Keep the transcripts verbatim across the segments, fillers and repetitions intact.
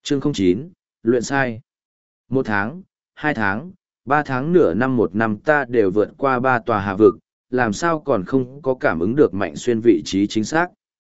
Chương không chín, luyện sai. Một tháng, hai tháng, ba tháng nửa năm một năm ta đều vượt qua ba tòa hà vực, làm sao còn không có cảm ứng được Mạnh Xuyên vị trí chính xác.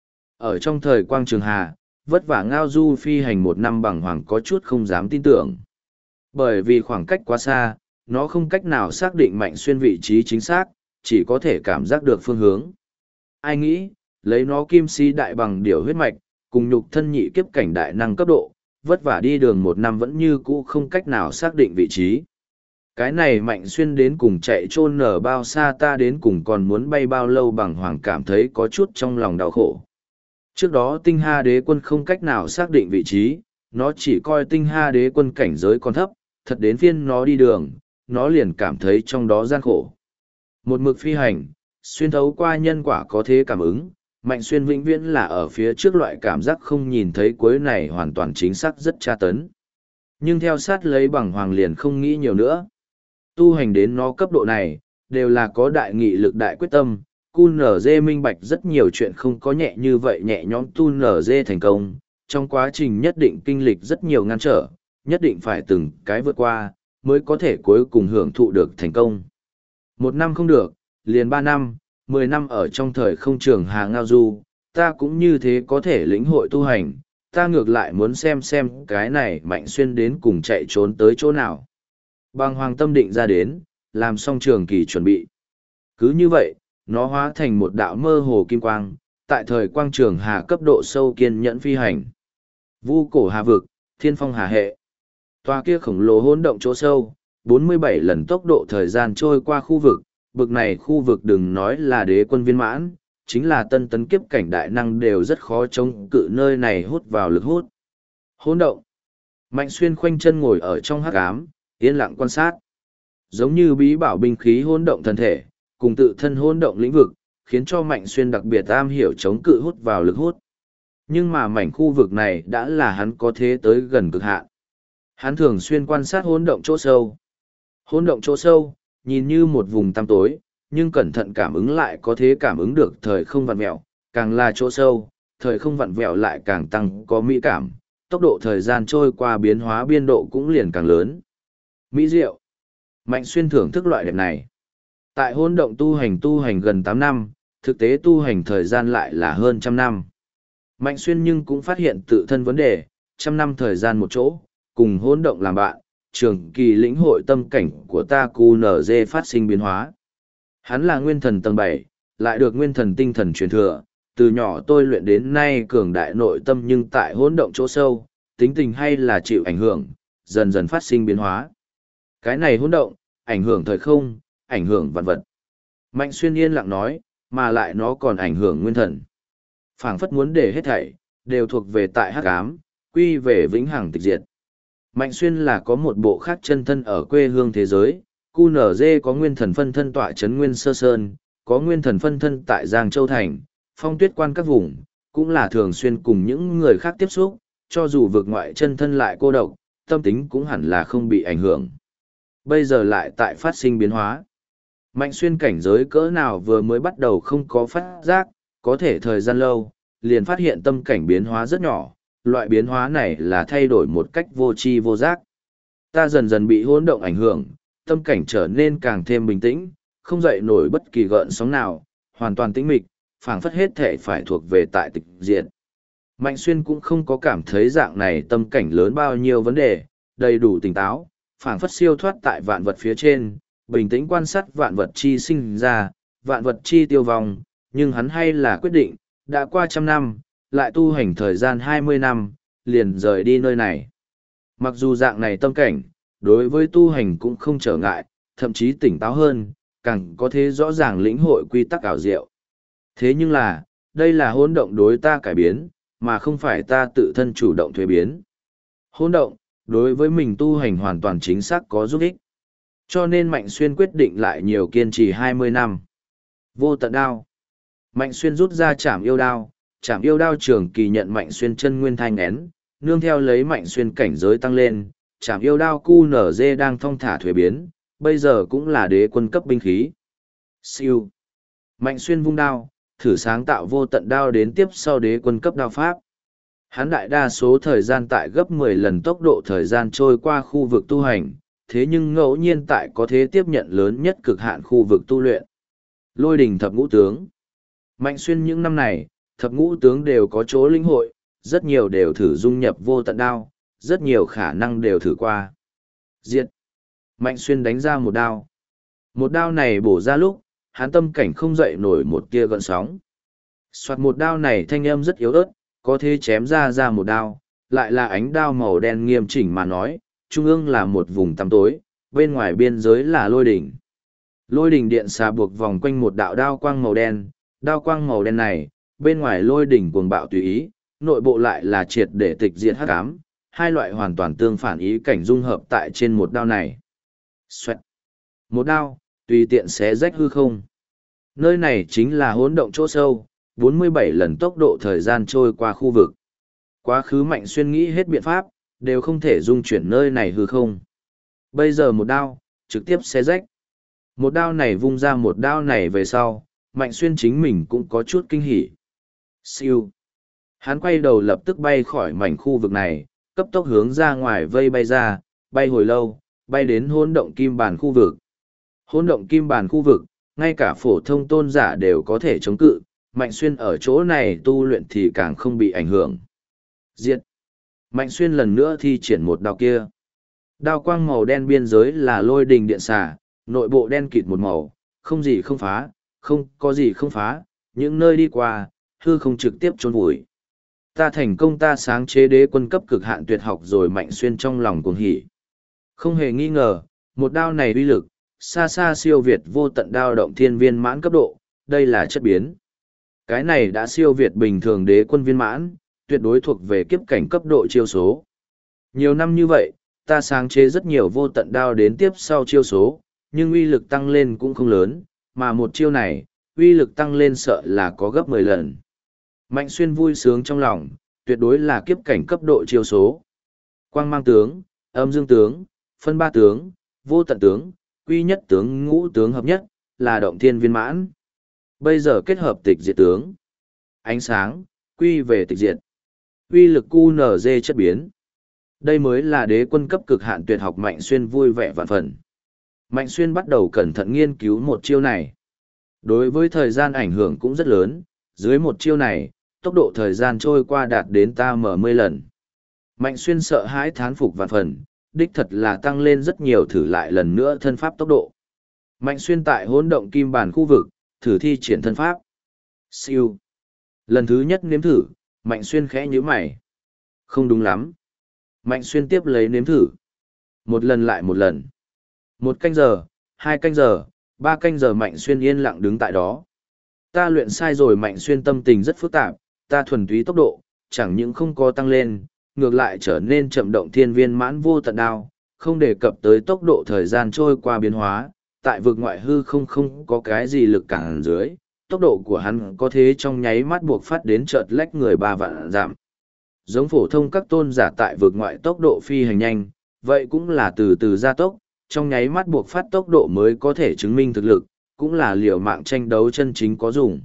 Ở trong thời Quang Trường Hà, vất vả ngao du phi hành một năm bằng hoàng có chút không dám tin tưởng. Bởi vì khoảng cách quá xa, nó không cách nào xác định Mạnh Xuyên vị trí chính xác, chỉ có thể cảm giác được phương hướng. Ai nghĩ, lấy nó kim si đại bằng điểu huyết mạch, cùng nhục thân nhị kiếp cảnh đại năng cấp độ, vất vả đi đường một năm vẫn như cũ không cách nào xác định vị trí. Cái này Mạnh Xuyên đến cùng chạy trôn nở bao xa ta đến cùng còn muốn bay bao lâu bằng hoàng cảm thấy có chút trong lòng đau khổ. Trước đó tinh ha đế quân không cách nào xác định vị trí, nó chỉ coi tinh ha đế quân cảnh giới còn thấp, thật đến phiên nó đi đường, nó liền cảm thấy trong đó gian khổ. Một mực phi hành, xuyên thấu qua nhân quả có thế cảm ứng, Mạnh Xuyên vĩnh viễn là ở phía trước loại cảm giác không nhìn thấy cuối này hoàn toàn chính xác rất tra tấn. Nhưng theo sát lấy bằng hoàng liền không nghĩ nhiều nữa. Tu hành đến nó cấp độ này, đều là có đại nghị lực đại quyết tâm, cu nở dê minh bạch rất nhiều chuyện không có nhẹ như vậy nhẹ nhõm tu nở dê thành công, trong quá trình nhất định kinh lịch rất nhiều ngăn trở, nhất định phải từng cái vượt qua, mới có thể cuối cùng hưởng thụ được thành công. Một năm không được, liền ba năm, mười năm ở trong thời không trường hà ngao du, ta cũng như thế có thể lĩnh hội tu hành, ta ngược lại muốn xem xem cái này Mạnh Xuyên đến cùng chạy trốn tới chỗ nào. Bằng hoàng tâm định ra đến, làm xong trường kỳ chuẩn bị. Cứ như vậy, nó hóa thành một đạo mơ hồ kim quang, tại thời quang trường hà cấp độ sâu kiên nhẫn phi hành. Vu cổ hà vực, thiên phong hà hệ. Toa kia khổng lồ hỗn động chỗ sâu, bốn mươi bảy lần tốc độ thời gian trôi qua khu vực, bực này khu vực đừng nói là đế quân viên mãn, chính là tân tấn kiếp cảnh đại năng đều rất khó chống cự nơi này hút vào lực hút. Hỗn động. Mạnh Xuyên khoanh chân ngồi ở trong hắc ám, yên lặng quan sát. Giống như bí bảo binh khí hỗn động thân thể, cùng tự thân hỗn động lĩnh vực, khiến cho Mạnh Xuyên đặc biệt am hiểu chống cự hút vào lực hút. Nhưng mà mảnh khu vực này đã là hắn có thế tới gần cực hạn. Hắn thường xuyên quan sát hỗn động chỗ sâu. Hỗn động chỗ sâu, nhìn như một vùng tăm tối, nhưng cẩn thận cảm ứng lại có thế cảm ứng được thời không vặn vẹo, càng là chỗ sâu, thời không vặn vẹo lại càng tăng có mỹ cảm, tốc độ thời gian trôi qua biến hóa biên độ cũng liền càng lớn. Mỹ diệu. Mạnh Xuyên thưởng thức loại đẹp này. Tại hỗn động tu hành tu hành gần tám năm, thực tế tu hành thời gian lại là hơn trăm năm. Mạnh Xuyên nhưng cũng phát hiện tự thân vấn đề, trăm năm thời gian một chỗ, cùng hỗn động làm bạn, trường kỳ lĩnh hội tâm cảnh của ta cu nở dê phát sinh biến hóa. Hắn là nguyên thần tầng bảy, lại được nguyên thần tinh thần truyền thừa, từ nhỏ tôi luyện đến nay cường đại nội tâm nhưng tại hỗn động chỗ sâu, tính tình hay là chịu ảnh hưởng, dần dần phát sinh biến hóa. Cái này hỗn động, ảnh hưởng thời không, ảnh hưởng vạn vật. Mạnh Xuyên yên lặng nói, mà lại nó còn ảnh hưởng nguyên thần. Phảng phất muốn để hết thảy, đều thuộc về tại hắc ám, quy về vĩnh hằng tịch diệt. Mạnh Xuyên là có một bộ khác chân thân ở quê hương thế giới, cu nở dê có nguyên thần phân thân tọa chấn Nguyên Sơ Sơn, có nguyên thần phân thân tại Giang Châu Thành, phong tuyết quan các vùng, cũng là thường xuyên cùng những người khác tiếp xúc, cho dù vượt ngoại chân thân lại cô độc, tâm tính cũng hẳn là không bị ảnh hưởng. Bây giờ lại tại phát sinh biến hóa. Mạnh Xuyên cảnh giới cỡ nào vừa mới bắt đầu không có phát giác, có thể thời gian lâu, liền phát hiện tâm cảnh biến hóa rất nhỏ, loại biến hóa này là thay đổi một cách vô tri vô giác. Ta dần dần bị hỗn động ảnh hưởng, tâm cảnh trở nên càng thêm bình tĩnh, không dậy nổi bất kỳ gợn sóng nào, hoàn toàn tĩnh mịch, phảng phất hết thể phải thuộc về tại tịch diệt. Mạnh Xuyên cũng không có cảm thấy dạng này tâm cảnh lớn bao nhiêu vấn đề, đầy đủ tỉnh táo, phảng phất siêu thoát tại vạn vật phía trên, bình tĩnh quan sát vạn vật chi sinh ra, vạn vật chi tiêu vong, nhưng hắn hay là quyết định, đã qua trăm năm, lại tu hành thời gian hai mươi năm, liền rời đi nơi này. Mặc dù dạng này tâm cảnh, đối với tu hành cũng không trở ngại, thậm chí tỉnh táo hơn, càng có thế rõ ràng lĩnh hội quy tắc ảo diệu. Thế nhưng là, đây là hỗn động đối ta cải biến, mà không phải ta tự thân chủ động thuế biến. Hỗn động, đối với mình tu hành hoàn toàn chính xác có giúp ích. Cho nên Mạnh Xuyên quyết định lại nhiều kiên trì hai mươi năm. Vô tận đao. Mạnh Xuyên rút ra chảm yêu đao, chảm yêu đao trường kỳ nhận Mạnh Xuyên chân nguyên thanh én, nương theo lấy Mạnh Xuyên cảnh giới tăng lên, chảm yêu đao cu nở dê đang thong thả thuế biến, bây giờ cũng là đế quân cấp binh khí. Siêu. Mạnh Xuyên vung đao, thử sáng tạo vô tận đao đến tiếp sau đế quân cấp đao pháp. Hắn đại đa số thời gian tại gấp mười lần tốc độ thời gian trôi qua khu vực tu hành, thế nhưng ngẫu nhiên tại có thế tiếp nhận lớn nhất cực hạn khu vực tu luyện. Lôi đỉnh thập ngũ tướng. Mạnh Xuyên những năm này, thập ngũ tướng đều có chỗ linh hội, rất nhiều đều thử dung nhập vô tận đao, rất nhiều khả năng đều thử qua. Diệt. Mạnh Xuyên đánh ra một đao. Một đao này bổ ra lúc, hắn tâm cảnh không dậy nổi một tia gợn sóng. Soạt một đao này thanh âm rất yếu ớt, có thể chém ra ra một đao, lại là ánh đao màu đen nghiêm chỉnh mà nói, trung ương là một vùng tăm tối, bên ngoài biên giới là lôi đỉnh. Lôi đỉnh điện xà buộc vòng quanh một đạo đao quang màu đen, đao quang màu đen này, bên ngoài lôi đỉnh cuồng bạo tùy ý, nội bộ lại là triệt để tịch diệt hắc ám, hai loại hoàn toàn tương phản ý cảnh dung hợp tại trên một đao này. Xoẹt. Một đao, tùy tiện xé rách hư không. Nơi này chính là hỗn động chỗ sâu, bốn mươi bảy lần tốc độ thời gian trôi qua khu vực. Quá khứ Mạnh Xuyên nghĩ hết biện pháp, đều không thể dung chuyển nơi này hư không. Bây giờ một đao, trực tiếp xé rách. Một đao này vung ra một đao này về sau, Mạnh Xuyên chính mình cũng có chút kinh hỉ. Siêu. Hắn quay đầu lập tức bay khỏi mảnh khu vực này, cấp tốc hướng ra ngoài vây bay ra, bay hồi lâu, bay đến hỗn động kim bàn khu vực. Hỗn động kim bàn khu vực, ngay cả phổ thông tôn giả đều có thể chống cự, Mạnh Xuyên ở chỗ này tu luyện thì càng không bị ảnh hưởng. Diệt. Mạnh Xuyên lần nữa thi triển một đao kia. Đao quang màu đen biên giới là lôi đình điện xà, nội bộ đen kịt một màu, không gì không phá, không có gì không phá, những nơi đi qua, hư không trực tiếp trôn vùi. Ta thành công, ta sáng chế đế quân cấp cực hạn tuyệt học rồi. Mạnh Xuyên trong lòng cuồng hỉ. Không hề nghi ngờ, một đao này uy lực, xa xa siêu việt vô tận đao động thiên viên mãn cấp độ, đây là chất biến. Cái này đã siêu việt bình thường đế quân viên mãn, tuyệt đối thuộc về kiếp cảnh cấp độ chiêu số. Nhiều năm như vậy, ta sáng chế rất nhiều vô tận đao đến tiếp sau chiêu số, nhưng uy lực tăng lên cũng không lớn, mà một chiêu này, uy lực tăng lên sợ là có gấp mười lần. Mạnh Xuyên vui sướng trong lòng, tuyệt đối là kiếp cảnh cấp độ chiêu số. Quang mang tướng, âm dương tướng, phân ba tướng, vô tận tướng, quy nhất tướng, ngũ tướng hợp nhất, là động thiên viên mãn. Bây giờ kết hợp tịch diệt tướng. Ánh sáng, quy về tịch diệt. Uy lực quy en giê chất biến. Đây mới là đế quân cấp cực hạn tuyệt học. Mạnh Xuyên vui vẻ vạn phần. Mạnh Xuyên bắt đầu cẩn thận nghiên cứu một chiêu này. Đối với thời gian ảnh hưởng cũng rất lớn, dưới một chiêu này, tốc độ thời gian trôi qua đạt đến ta mở mươi lần. Mạnh Xuyên sợ hãi thán phục vạn phần, đích thật là tăng lên rất nhiều, thử lại lần nữa thân pháp tốc độ. Mạnh Xuyên tại hỗn động kim bàn khu vực, thử thi triển thân pháp. Siêu. Lần thứ nhất nếm thử, Mạnh Xuyên khẽ nhíu mày. Không đúng lắm. Mạnh Xuyên tiếp lấy nếm thử. Một lần lại một lần. Một canh giờ, hai canh giờ, ba canh giờ Mạnh Xuyên yên lặng đứng tại đó. Ta luyện sai rồi. Mạnh Xuyên tâm tình rất phức tạp, ta thuần túy tốc độ, chẳng những không có tăng lên, ngược lại trở nên chậm động thiên viên mãn vô tận đao, không đề cập tới tốc độ thời gian trôi qua biến hóa, tại vực ngoại hư không không có cái gì lực cản dưới, tốc độ của hắn có thế trong nháy mắt buộc phát đến chợt lách người ba vạn giảm. Giống phổ thông các tôn giả tại vực ngoại tốc độ phi hành nhanh, vậy cũng là từ từ gia tốc, trong nháy mắt buộc phát tốc độ mới có thể chứng minh thực lực, cũng là liều mạng tranh đấu chân chính có dùng.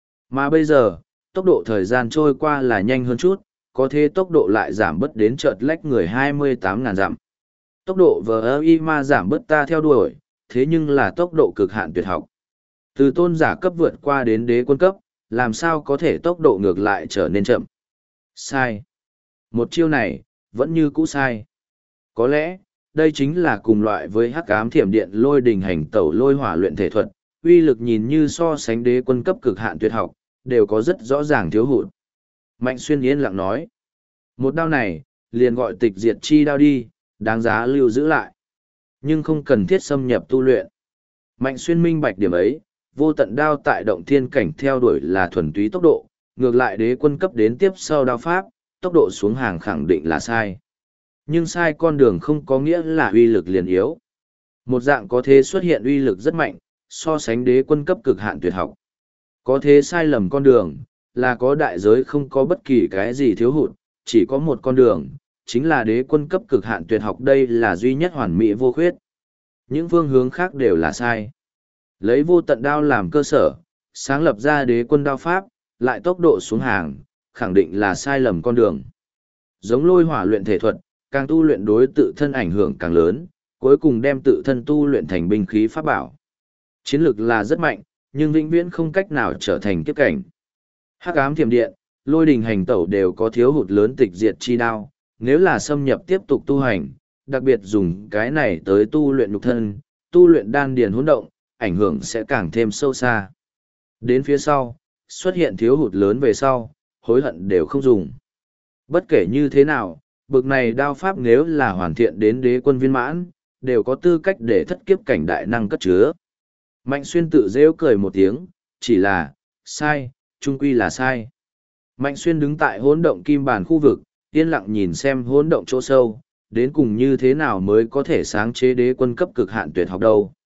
Mà bây giờ, tốc độ thời gian trôi qua là nhanh hơn chút, có thế tốc độ lại giảm bớt đến chợt lách người hai mươi tám ngàn dặm. Tốc độ vờ i ma giảm bớt ta theo đuổi, thế nhưng là tốc độ cực hạn tuyệt học. Từ tôn giả cấp vượt qua đến đế quân cấp, làm sao có thể tốc độ ngược lại trở nên chậm. Sai. Một chiêu này, vẫn như cũ sai. Có lẽ, đây chính là cùng loại với hắc ám thiểm điện lôi đình hành tẩu lôi hỏa luyện thể thuật, uy lực nhìn như so sánh đế quân cấp cực hạn tuyệt học, đều có rất rõ ràng thiếu hụt. Mạnh Xuyên yên lặng nói. Một đao này, liền gọi tịch diệt chi đao đi, đáng giá lưu giữ lại. Nhưng không cần thiết xâm nhập tu luyện. Mạnh Xuyên minh bạch điểm ấy, vô tận đao tại động thiên cảnh theo đuổi là thuần túy tốc độ, ngược lại đế quân cấp đến tiếp sau đao pháp, tốc độ xuống hàng khẳng định là sai. Nhưng sai con đường không có nghĩa là uy lực liền yếu. Một dạng có thể xuất hiện uy lực rất mạnh, so sánh đế quân cấp cực hạn tuyệt học. Có thế sai lầm con đường, là có đại giới không có bất kỳ cái gì thiếu hụt, chỉ có một con đường, chính là đế quân cấp cực hạn tuyệt học, đây là duy nhất hoàn mỹ vô khuyết. Những phương hướng khác đều là sai. Lấy vô tận đao làm cơ sở, sáng lập ra đế quân đao pháp, lại tốc độ xuống hàng, khẳng định là sai lầm con đường. giống lôi hỏa luyện thể thuật, càng tu luyện đối tự thân ảnh hưởng càng lớn, cuối cùng đem tự thân tu luyện thành binh khí pháp bảo. Chiến lực là rất mạnh, nhưng vĩnh viễn không cách nào trở thành kiếp cảnh. Hắc ám thiểm điện, lôi đình hành tẩu đều có thiếu hụt lớn tịch diệt chi đao, nếu là xâm nhập tiếp tục tu hành, đặc biệt dùng cái này tới tu luyện nhục thân, tu luyện đan điền hỗn động, ảnh hưởng sẽ càng thêm sâu xa. Đến phía sau, xuất hiện thiếu hụt lớn về sau, hối hận đều không dùng. Bất kể như thế nào, bực này đao pháp nếu là hoàn thiện đến đế quân viên mãn, đều có tư cách để thất kiếp cảnh đại năng cất chứa. Mạnh Xuyên tự rêu cười một tiếng, chỉ là, sai, trung quy là sai. Mạnh Xuyên đứng tại hỗn động kim bản khu vực, yên lặng nhìn xem hỗn động chỗ sâu, đến cùng như thế nào mới có thể sáng chế đế quân cấp cực hạn tuyệt học đâu.